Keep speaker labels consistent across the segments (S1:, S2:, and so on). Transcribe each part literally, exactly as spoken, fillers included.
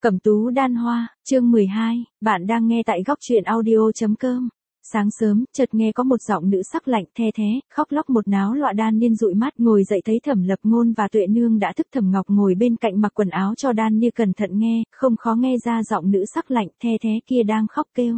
S1: Cẩm tú đan hoa, chương mười hai, bạn đang nghe tại góc truyện audio.com. Sáng sớm, chợt nghe có một giọng nữ sắc lạnh the thế, khóc lóc một náo loạn. Đan Niên dụi mắt ngồi dậy thấy Thẩm Lập Ngôn và Tuệ Nương đã thức. Thẩm Ngọc ngồi bên cạnh mặc quần áo cho Đan Niên cẩn thận nghe, không khó nghe ra giọng nữ sắc lạnh the thế kia đang khóc kêu.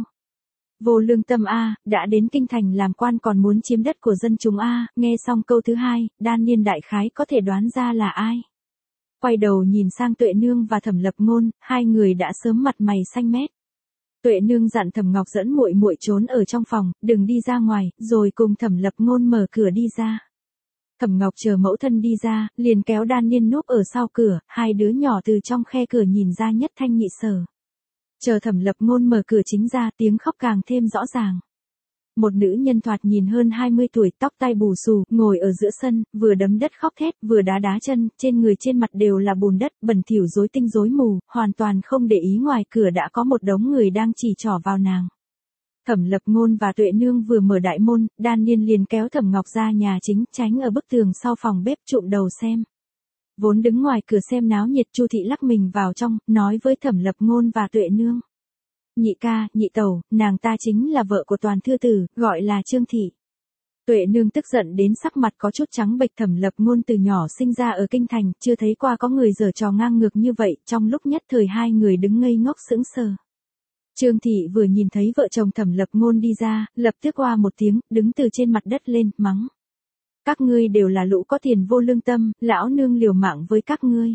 S1: Vô lương tâm a, đã đến kinh thành làm quan còn muốn chiếm đất của dân chúng a. Nghe xong câu thứ hai, Đan Niên đại khái có thể đoán ra là ai. Quay đầu nhìn sang Tuệ Nương và Thẩm Lập Ngôn, hai người đã sớm mặt mày xanh mét. Tuệ Nương dặn Thẩm Ngọc dẫn muội muội trốn ở trong phòng, đừng đi ra ngoài, rồi cùng Thẩm Lập Ngôn mở cửa đi ra. Thẩm Ngọc chờ mẫu thân đi ra, liền kéo Đan Niên núp ở sau cửa, hai đứa nhỏ từ trong khe cửa nhìn ra nhất thanh nhị sở. Chờ Thẩm Lập Ngôn mở cửa chính ra, tiếng khóc càng thêm rõ ràng. Một nữ nhân thoạt nhìn hơn hai mươi tuổi, tóc tai bù xù, ngồi ở giữa sân, vừa đấm đất khóc thét, vừa đá đá chân, trên người trên mặt đều là bùn đất, bẩn thỉu rối tinh rối mù, hoàn toàn không để ý ngoài cửa đã có một đống người đang chỉ trỏ vào nàng. Thẩm Lập Ngôn và Tuệ Nương vừa mở đại môn, Đan Niên liền kéo Thẩm Ngọc ra nhà chính, tránh ở bức tường sau phòng bếp trụm đầu xem. Vốn đứng ngoài cửa xem náo nhiệt, Chu thị lắc mình vào trong, nói với Thẩm Lập Ngôn và Tuệ Nương. Nhị ca, nhị tẩu, nàng ta chính là vợ của Toàn thư tử, gọi là Trương thị. Tuệ Nương tức giận đến sắc mặt có chút trắng bệch. Thẩm Lập Ngôn từ nhỏ sinh ra ở kinh thành, chưa thấy qua có người giở trò ngang ngược như vậy, trong lúc nhất thời hai người đứng ngây ngốc sững sờ. Trương thị vừa nhìn thấy vợ chồng Thẩm Lập Ngôn đi ra, lập tức oa một tiếng, đứng từ trên mặt đất lên, mắng. Các ngươi đều là lũ có tiền vô lương tâm, lão nương liều mạng với các ngươi.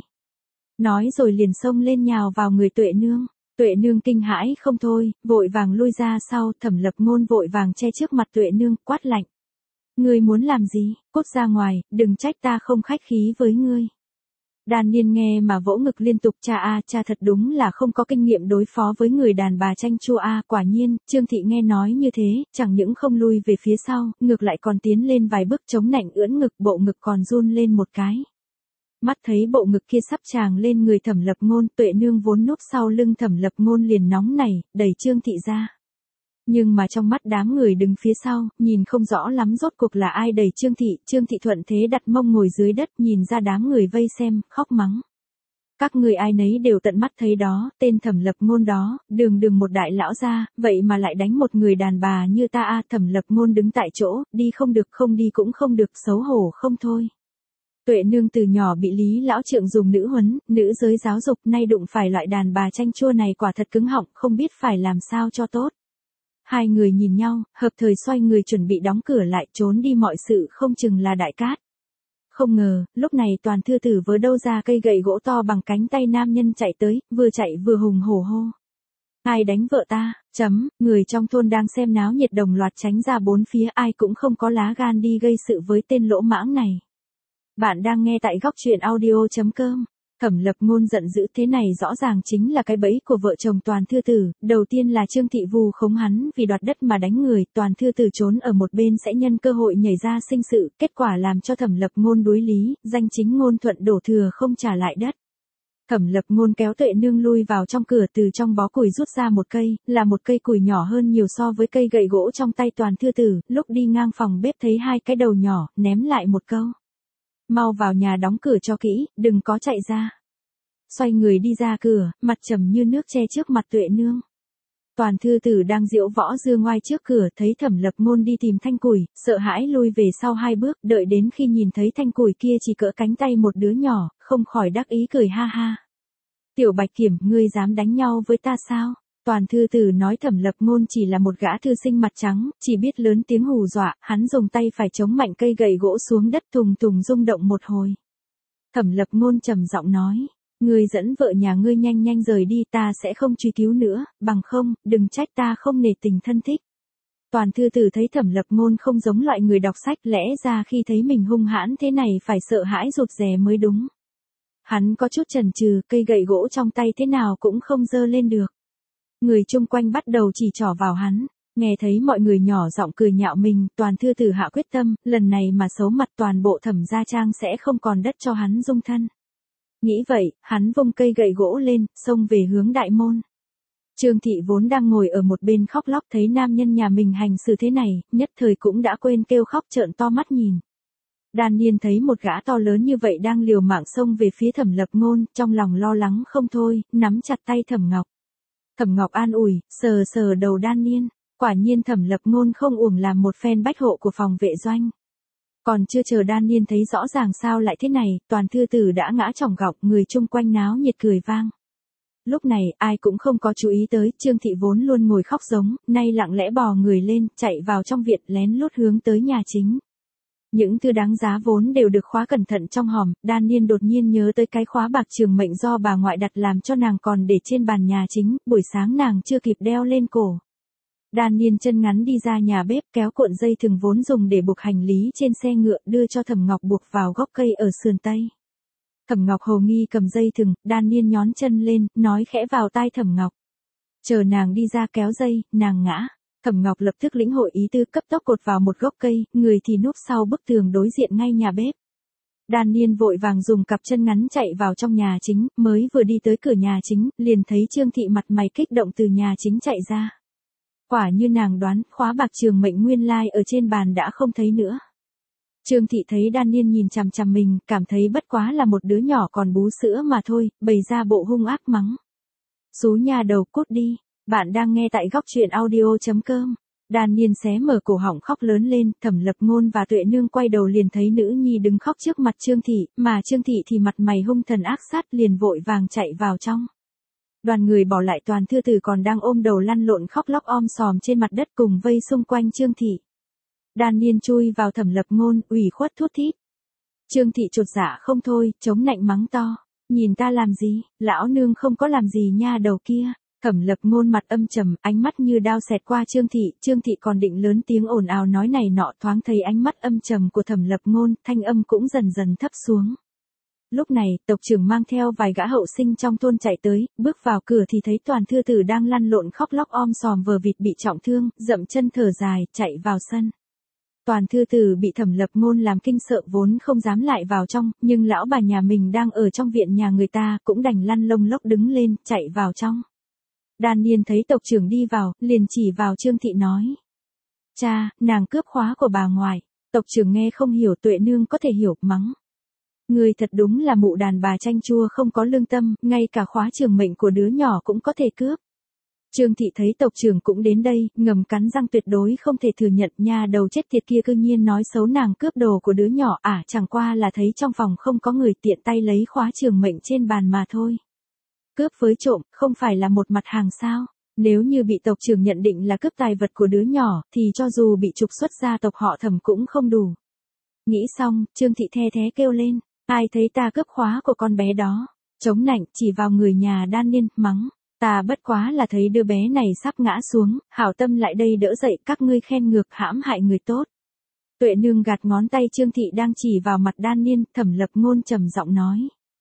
S1: Nói rồi liền xông lên nhào vào người Tuệ Nương. Tuệ Nương kinh hãi không thôi, vội vàng lui ra sau. Thẩm Lập Ngôn vội vàng che trước mặt Tuệ Nương, quát lạnh. Ngươi muốn làm gì, cút ra ngoài, đừng trách ta không khách khí với ngươi. Đan Niên nghe mà vỗ ngực liên tục, cha a, cha thật đúng là không có kinh nghiệm đối phó với người đàn bà chanh chua a. Quả nhiên, Trương thị nghe nói như thế, chẳng những không lui về phía sau, ngược lại còn tiến lên vài bước chống nạnh ưỡn ngực, bộ ngực còn run lên một cái. Mắt thấy bộ ngực kia sắp tràng lên người Thẩm Lập Ngôn, Tuệ Nương vốn núp sau lưng Thẩm Lập Ngôn liền nóng nảy, đẩy Trương thị ra. Nhưng mà trong mắt đám người đứng phía sau, nhìn không rõ lắm rốt cuộc là ai đẩy Trương thị. Trương thị thuận thế đặt mông ngồi dưới đất, nhìn ra đám người vây xem, khóc mắng. Các người ai nấy đều tận mắt thấy đó, tên Thẩm Lập Ngôn đó, đường đường một đại lão gia, vậy mà lại đánh một người đàn bà như ta a. Thẩm Lập Ngôn đứng tại chỗ, đi không được, không đi cũng không được, xấu hổ không thôi. Tuệ Nương từ nhỏ bị Lý lão trượng dùng nữ huấn, nữ giới giáo dục, nay đụng phải loại đàn bà chanh chua này quả thật cứng họng, không biết phải làm sao cho tốt. Hai người nhìn nhau, hợp thời xoay người chuẩn bị đóng cửa lại, trốn đi mọi sự không chừng là đại cát. Không ngờ, lúc này Toàn thư tử vớ đâu ra cây gậy gỗ to bằng cánh tay nam nhân chạy tới, vừa chạy vừa hùng hổ hô. Ai đánh vợ ta, chấm, người trong thôn đang xem náo nhiệt đồng loạt tránh ra bốn phía, ai cũng không có lá gan đi gây sự với tên lỗ mãng này. Bạn đang nghe tại góc truyện audio.com. Thẩm Lập Ngôn giận dữ, thế này rõ ràng chính là cái bẫy của vợ chồng Toàn thư tử. Đầu tiên là Trương thị vù khống hắn vì đoạt đất mà đánh người, Toàn thư tử trốn ở một bên sẽ nhân cơ hội nhảy ra sinh sự, kết quả làm cho Thẩm Lập Ngôn đối lý, danh chính ngôn thuận đổ thừa không trả lại đất. Thẩm Lập Ngôn kéo Tuệ Nương lui vào trong cửa, từ trong bó củi rút ra một cây, là một cây củi nhỏ hơn nhiều so với cây gậy gỗ trong tay Toàn thư tử. Lúc đi ngang phòng bếp thấy hai cái đầu nhỏ, ném lại một câu. Mau vào nhà đóng cửa cho kỹ, đừng có chạy ra. Xoay người đi ra cửa, mặt trầm như nước che trước mặt Tuệ Nương. Toàn thư tử đang diễu võ dương ngoai trước cửa, thấy Thẩm Lập Ngôn đi tìm thanh củi, sợ hãi lui về sau hai bước, đợi đến khi nhìn thấy thanh củi kia chỉ cỡ cánh tay một đứa nhỏ, không khỏi đắc ý cười ha ha. Tiểu Bạch Kiểm, ngươi dám đánh nhau với ta sao? Toàn thư tử nói Thẩm Lập Ngôn chỉ là một gã thư sinh mặt trắng, chỉ biết lớn tiếng hù dọa, hắn dùng tay phải chống mạnh cây gậy gỗ xuống đất, thùng thùng rung động một hồi. Thẩm Lập Ngôn trầm giọng nói, ngươi dẫn vợ nhà ngươi nhanh nhanh rời đi, ta sẽ không truy cứu nữa, bằng không, đừng trách ta không nể tình thân thích. Toàn thư tử thấy Thẩm Lập Ngôn không giống loại người đọc sách, lẽ ra khi thấy mình hung hãn thế này phải sợ hãi rụt rè mới đúng. Hắn có chút chần chừ, cây gậy gỗ trong tay thế nào cũng không giơ lên được. Người chung quanh bắt đầu chỉ trỏ vào hắn, nghe thấy mọi người nhỏ giọng cười nhạo mình, Toàn thư tử hạ quyết tâm, lần này mà xấu mặt toàn bộ Thẩm gia trang sẽ không còn đất cho hắn dung thân. Nghĩ vậy, hắn vung cây gậy gỗ lên, xông về hướng đại môn. Trương thị vốn đang ngồi ở một bên khóc lóc, thấy nam nhân nhà mình hành xử thế này, nhất thời cũng đã quên kêu khóc, trợn to mắt nhìn. Đan Niên thấy một gã to lớn như vậy đang liều mạng xông về phía Thẩm Lập Ngôn, trong lòng lo lắng không thôi, nắm chặt tay Thẩm Ngọc. Thẩm Ngọc an ủi, sờ sờ đầu Đan Niên, quả nhiên Thẩm Lập Ngôn không uổng làm một phen bách hộ của phòng vệ doanh. Còn chưa chờ Đan Niên thấy rõ ràng sao lại thế này, toàn thư tử đã ngã chỏng gọng, người chung quanh náo nhiệt cười vang. Lúc này, ai cũng không có chú ý tới, Trương Thị vốn luôn ngồi khóc giống, nay lặng lẽ bò người lên, chạy vào trong viện, lén lút hướng tới nhà chính. Những thứ đáng giá vốn đều được khóa cẩn thận trong hòm, Đan Niên đột nhiên nhớ tới cái khóa bạc trường mệnh do bà ngoại đặt làm cho nàng còn để trên bàn nhà chính, buổi sáng nàng chưa kịp đeo lên cổ. Đan Niên chân ngắn đi ra nhà bếp, kéo cuộn dây thừng vốn dùng để buộc hành lý trên xe ngựa, đưa cho Thẩm Ngọc buộc vào gốc cây ở sườn tây. Thẩm Ngọc hồ nghi cầm dây thừng, Đan Niên nhón chân lên, nói khẽ vào tai Thẩm Ngọc. Chờ nàng đi ra kéo dây, nàng ngã. Thẩm Ngọc lập tức lĩnh hội ý tư, cấp tốc cột vào một gốc cây, người thì núp sau bức tường đối diện ngay nhà bếp. Đan Niên vội vàng dùng cặp chân ngắn chạy vào trong nhà chính, mới vừa đi tới cửa nhà chính, liền thấy Trương Thị mặt mày kích động từ nhà chính chạy ra. Quả như nàng đoán, khóa bạc trường mệnh nguyên lai ở trên bàn đã không thấy nữa. Trương Thị thấy Đan Niên nhìn chằm chằm mình, cảm thấy bất quá là một đứa nhỏ còn bú sữa mà thôi, bày ra bộ hung ác mắng. Xú nhà đầu cút đi, bạn đang nghe tại góc truyện audio chấm com. Đan Niên xé mở cổ họng khóc lớn lên, Thẩm Lập Ngôn và Tuệ Nương quay đầu liền thấy nữ nhi đứng khóc trước mặt Trương Thị, mà Trương Thị thì mặt mày hung thần ác sát liền vội vàng chạy vào trong. Đoàn người bỏ lại toàn thư tử còn đang ôm đầu lăn lộn khóc lóc om sòm trên mặt đất cùng vây xung quanh Trương Thị. Đan Niên chui vào Thẩm Lập Ngôn, ủy khuất thút thít. Trương Thị chột dạ không thôi, chống nạnh mắng to. Nhìn ta làm gì, lão nương không có làm gì nha đầu kia. Thẩm Lập Ngôn mặt âm trầm, ánh mắt như đao xẹt qua Trương Thị, Trương Thị còn định lớn tiếng ồn ào nói này nọ, thoáng thấy ánh mắt âm trầm của Thẩm Lập Ngôn, thanh âm cũng dần dần thấp xuống. Lúc này, tộc trưởng mang theo vài gã hậu sinh trong thôn chạy tới, bước vào cửa thì thấy toàn thư tử đang lăn lộn khóc lóc om sòm vờ vịt bị trọng thương, dậm chân thở dài, chạy vào sân. Toàn thư tử bị Thẩm Lập Ngôn làm kinh sợ vốn không dám lại vào trong, nhưng lão bà nhà mình đang ở trong viện nhà người ta, cũng đành lăn lông lốc đứng lên, chạy vào trong. Đan Niên thấy tộc trưởng đi vào, liền chỉ vào Trương Thị nói. Cha, nàng cướp khóa của bà ngoại. Tộc trưởng nghe không hiểu, Tuệ Nương có thể hiểu, mắng. Người thật đúng là mụ đàn bà chanh chua không có lương tâm, ngay cả khóa trường mệnh của đứa nhỏ cũng có thể cướp. Trương Thị thấy tộc trưởng cũng đến đây, ngầm cắn răng tuyệt đối không thể thừa nhận nha đầu chết tiệt kia cư nhiên nói xấu nàng cướp đồ của đứa nhỏ, à chẳng qua là thấy trong phòng không có người tiện tay lấy khóa trường mệnh trên bàn mà thôi. Cướp với trộm, không phải là một mặt hàng sao? Nếu như bị tộc trưởng nhận định là cướp tài vật của đứa nhỏ, thì cho dù bị trục xuất gia tộc họ Thẩm cũng không đủ. Nghĩ xong, Trương Thị the thế kêu lên, ai thấy ta cướp khóa của con bé đó? Chống nạnh, chỉ vào người nhà Đan Niên, mắng. Ta bất quá là thấy đứa bé này sắp ngã xuống, hảo tâm lại đây đỡ dậy, các ngươi khen ngược hãm hại người tốt. Tuệ Nương gạt ngón tay Trương Thị đang chỉ vào mặt Đan Niên, Thẩm Lập Ngôn trầm giọng nói.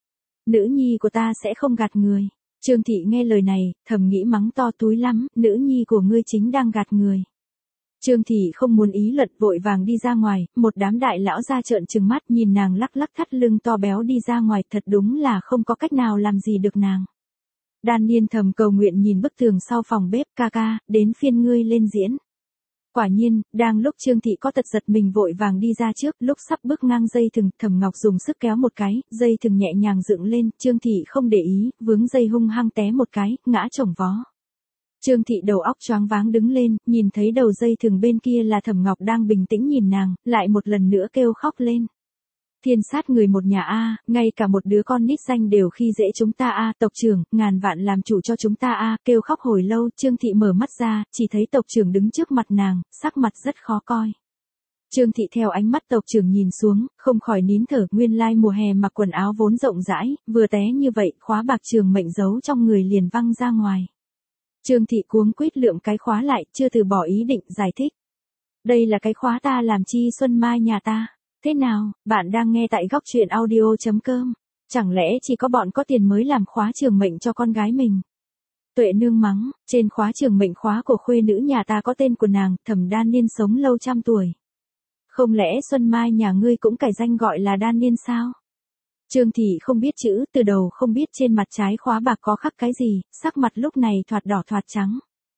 S1: Nữ nhi của ta sẽ không gạt người. Trương Thị nghe lời này, thầm nghĩ mắng to túi lắm, nữ nhi của ngươi chính đang gạt người. Trương Thị không muốn ý luận, vội vàng đi ra ngoài, một đám đại lão ra trợn trừng mắt nhìn nàng lắc lắc thắt lưng to béo đi ra ngoài, thật đúng là không có cách nào làm gì được nàng. Đan Niên thầm cầu nguyện nhìn bức tường sau phòng bếp, ca ca, đến phiên ngươi lên diễn. Quả nhiên, đang lúc Trương Thị có tật giật mình vội vàng đi ra trước, lúc sắp bước ngang dây thừng, Thẩm Ngọc dùng sức kéo một cái, dây thừng nhẹ nhàng dựng lên, Trương Thị không để ý, vướng dây hung hăng té một cái, ngã chồng vó. Trương Thị đầu óc choáng váng đứng lên, nhìn thấy đầu dây thừng bên kia là Thẩm Ngọc đang bình tĩnh nhìn nàng, lại một lần nữa kêu khóc lên. Thiên sát người một nhà a, ngay cả một đứa con nít danh đều khi dễ chúng ta a, tộc trưởng, ngàn vạn làm chủ cho chúng ta a, kêu khóc hồi lâu, Trương Thị mở mắt ra, chỉ thấy tộc trưởng đứng trước mặt nàng, sắc mặt rất khó coi. Trương Thị theo ánh mắt tộc trưởng nhìn xuống, không khỏi nín thở, nguyên lai mùa hè mặc quần áo vốn rộng rãi, vừa té như vậy, khóa bạc trường mệnh giấu trong người liền văng ra ngoài. Trương Thị cuống quýt lượm cái khóa lại, chưa từ bỏ ý định giải thích. Đây là cái khóa ta làm chi xuân mai nhà ta. Thế nào, bạn đang nghe tại góc truyện audio chấm com. Chẳng lẽ chỉ có bọn có tiền mới làm khóa trường mệnh cho con gái mình? Tuệ Nương mắng, trên khóa trường mệnh khóa của khuê nữ nhà ta có tên của nàng, Thẩm Đan Niên sống lâu trăm tuổi. Không lẽ Xuân Mai nhà ngươi cũng cải danh gọi là Đan Niên sao? Trương Thị không biết chữ, từ đầu không biết trên mặt trái khóa bạc có khắc cái gì, sắc mặt lúc này thoạt đỏ thoạt trắng.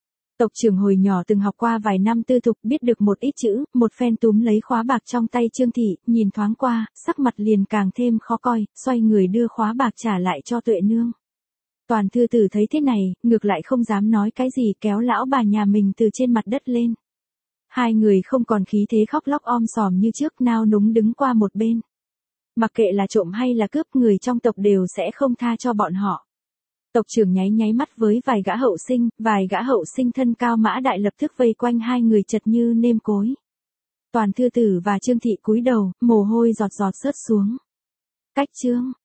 S1: Tộc trưởng hồi nhỏ từng học qua vài năm tư thục, biết được một ít chữ, một phen túm lấy khóa bạc trong tay Trương Thị, nhìn thoáng qua, sắc mặt liền càng thêm khó coi, xoay người đưa khóa bạc trả lại cho Tuệ Nương. Toàn thư tử thấy thế này, ngược lại không dám nói cái gì, kéo lão bà nhà mình từ trên mặt đất lên. Hai người không còn khí thế khóc lóc om sòm như trước, nao núng đứng qua một bên. Mặc kệ là trộm hay là cướp, người trong tộc đều sẽ không tha cho bọn họ. Tộc trưởng nháy nháy mắt với vài gã hậu sinh, vài gã hậu sinh thân cao mã đại lập tức vây quanh hai người chật như nêm cối. Toàn thư tử và Trương Thị cúi đầu, mồ hôi giọt giọt rớt xuống. Cách Trương